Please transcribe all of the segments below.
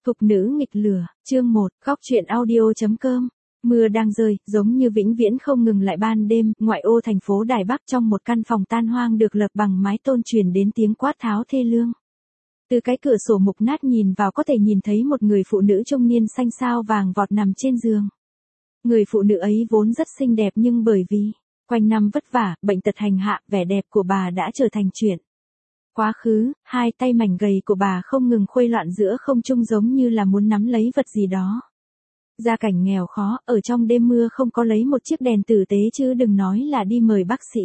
Thục nữ nghịch lửa, chương 1, góc truyện audio.com. Mưa đang rơi, giống như vĩnh viễn không ngừng lại ban đêm, ngoại ô thành phố Đài Bắc trong một căn phòng tan hoang được lợp bằng mái tôn truyền đến tiếng quát tháo thê lương. Từ cái cửa sổ mục nát nhìn vào có thể nhìn thấy một người phụ nữ trung niên xanh xao vàng vọt nằm trên giường. Người phụ nữ ấy vốn rất xinh đẹp nhưng bởi vì quanh năm vất vả, bệnh tật hành hạ, vẻ đẹp của bà đã trở thành chuyện quá khứ. Hai tay mảnh gầy của bà không ngừng khuấy loạn giữa không trung giống như là muốn nắm lấy vật gì đó. Gia cảnh nghèo khó, ở trong đêm mưa không có lấy một chiếc đèn tử tế chứ đừng nói là đi mời bác sĩ.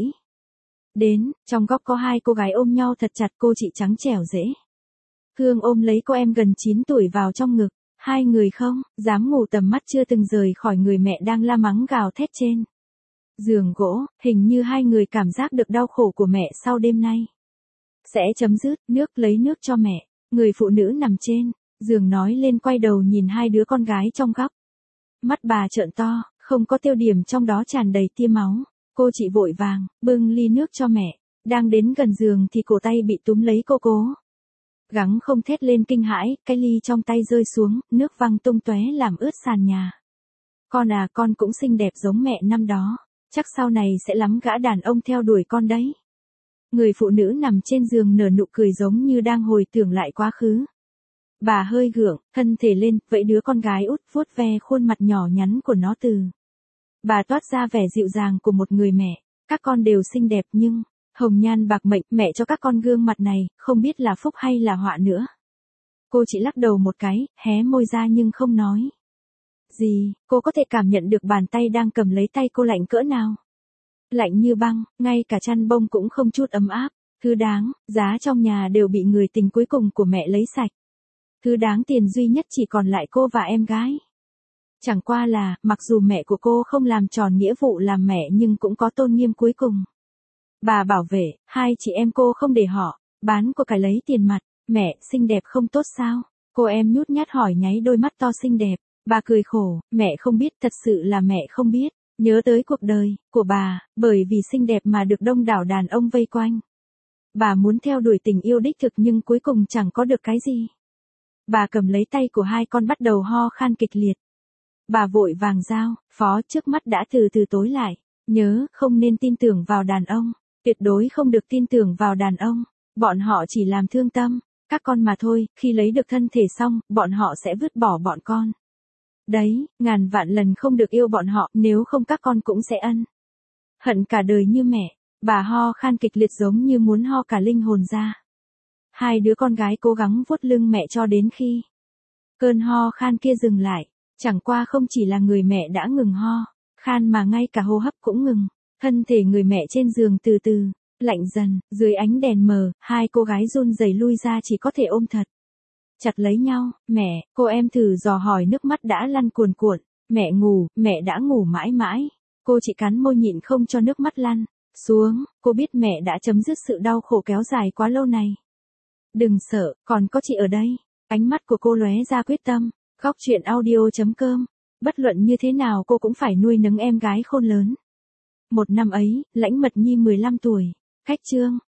Đến, trong góc có hai cô gái ôm nhau thật chặt, cô chị trắng trẻo dễ thương ôm lấy cô em gần 9 tuổi vào trong ngực. Hai người không dám ngủ, tầm mắt chưa từng rời khỏi người mẹ đang la mắng gào thét trên giường gỗ. Hình như hai người cảm giác được đau khổ của mẹ sau đêm nay sẽ chấm dứt. Lấy nước cho mẹ. Người phụ nữ nằm trên giường nói lên, quay đầu nhìn hai đứa con gái trong góc. Mắt bà trợn to, không có tiêu điểm, trong đó tràn đầy tia máu. Cô chị vội vàng bưng ly nước cho mẹ. Đang đến gần giường thì cổ tay bị túm lấy, cô cố gắng không thét lên kinh hãi, cái ly trong tay rơi xuống, nước văng tung tóe làm ướt sàn nhà. Con à, con cũng xinh đẹp giống mẹ năm đó, chắc sau này sẽ lắm gã đàn ông theo đuổi con đấy. Người phụ nữ nằm trên giường nở nụ cười giống như đang hồi tưởng lại quá khứ. Bà hơi gượng thân thể lên, vẫy đứa con gái út, vuốt ve khuôn mặt nhỏ nhắn của nó. Từ bà toát ra vẻ dịu dàng của một người mẹ. Các con đều xinh đẹp nhưng hồng nhan bạc mệnh, mẹ cho các con gương mặt này, không biết là phúc hay là họa nữa. Cô chỉ lắc đầu một cái, hé môi ra nhưng không nói gì. Cô có thể cảm nhận được bàn tay đang cầm lấy tay cô lạnh cỡ nào. Lạnh như băng, ngay cả chăn bông cũng không chút ấm áp. Thứ đáng giá trong nhà đều bị người tình cuối cùng của mẹ lấy sạch. Thứ đáng tiền duy nhất chỉ còn lại cô và em gái. Chẳng qua là, mặc dù mẹ của cô không làm tròn nghĩa vụ làm mẹ nhưng cũng có tôn nghiêm cuối cùng. Bà bảo vệ, hai chị em cô không để họ bán của cải lấy tiền mặt. Mẹ, xinh đẹp không tốt sao? Cô em nhút nhát hỏi, nháy đôi mắt to xinh đẹp. Bà cười khổ, mẹ không biết, thật sự là mẹ không biết. Nhớ tới cuộc đời của bà, bởi vì xinh đẹp mà được đông đảo đàn ông vây quanh. Bà muốn theo đuổi tình yêu đích thực nhưng cuối cùng chẳng có được cái gì. Bà cầm lấy tay của hai con bắt đầu ho khan kịch liệt. Bà vội vàng giao phó, trước mắt đã từ từ tối lại. Nhớ, không nên tin tưởng vào đàn ông. Tuyệt đối không được tin tưởng vào đàn ông. Bọn họ chỉ làm thương tâm các con mà thôi, khi lấy được thân thể xong, bọn họ sẽ vứt bỏ bọn con. Đấy, ngàn vạn lần không được yêu bọn họ, nếu không các con cũng sẽ hận cả đời như mẹ. Bà ho khan kịch liệt giống như muốn ho cả linh hồn ra. Hai đứa con gái cố gắng vuốt lưng mẹ cho đến khi cơn ho khan kia dừng lại. Chẳng qua không chỉ là người mẹ đã ngừng ho khan mà ngay cả hô hấp cũng ngừng. Thân thể người mẹ trên giường từ từ lạnh dần, dưới ánh đèn mờ, hai cô gái run rẩy lui ra, chỉ có thể ôm thật chặt lấy nhau. Mẹ, cô em thử dò hỏi, nước mắt đã lăn cuồn cuộn. Mẹ ngủ, mẹ đã ngủ mãi mãi. Cô chỉ cắn môi nhịn không cho nước mắt lăn xuống. Cô biết mẹ đã chấm dứt sự đau khổ kéo dài quá lâu này. Đừng sợ, còn có chị ở đây. Ánh mắt của cô lóe ra quyết tâm. Góc truyện audio.com. Bất luận như thế nào cô cũng phải nuôi nấng em gái khôn lớn. Một năm ấy, Lãnh Mật Nhi 15 tuổi. Khách trương,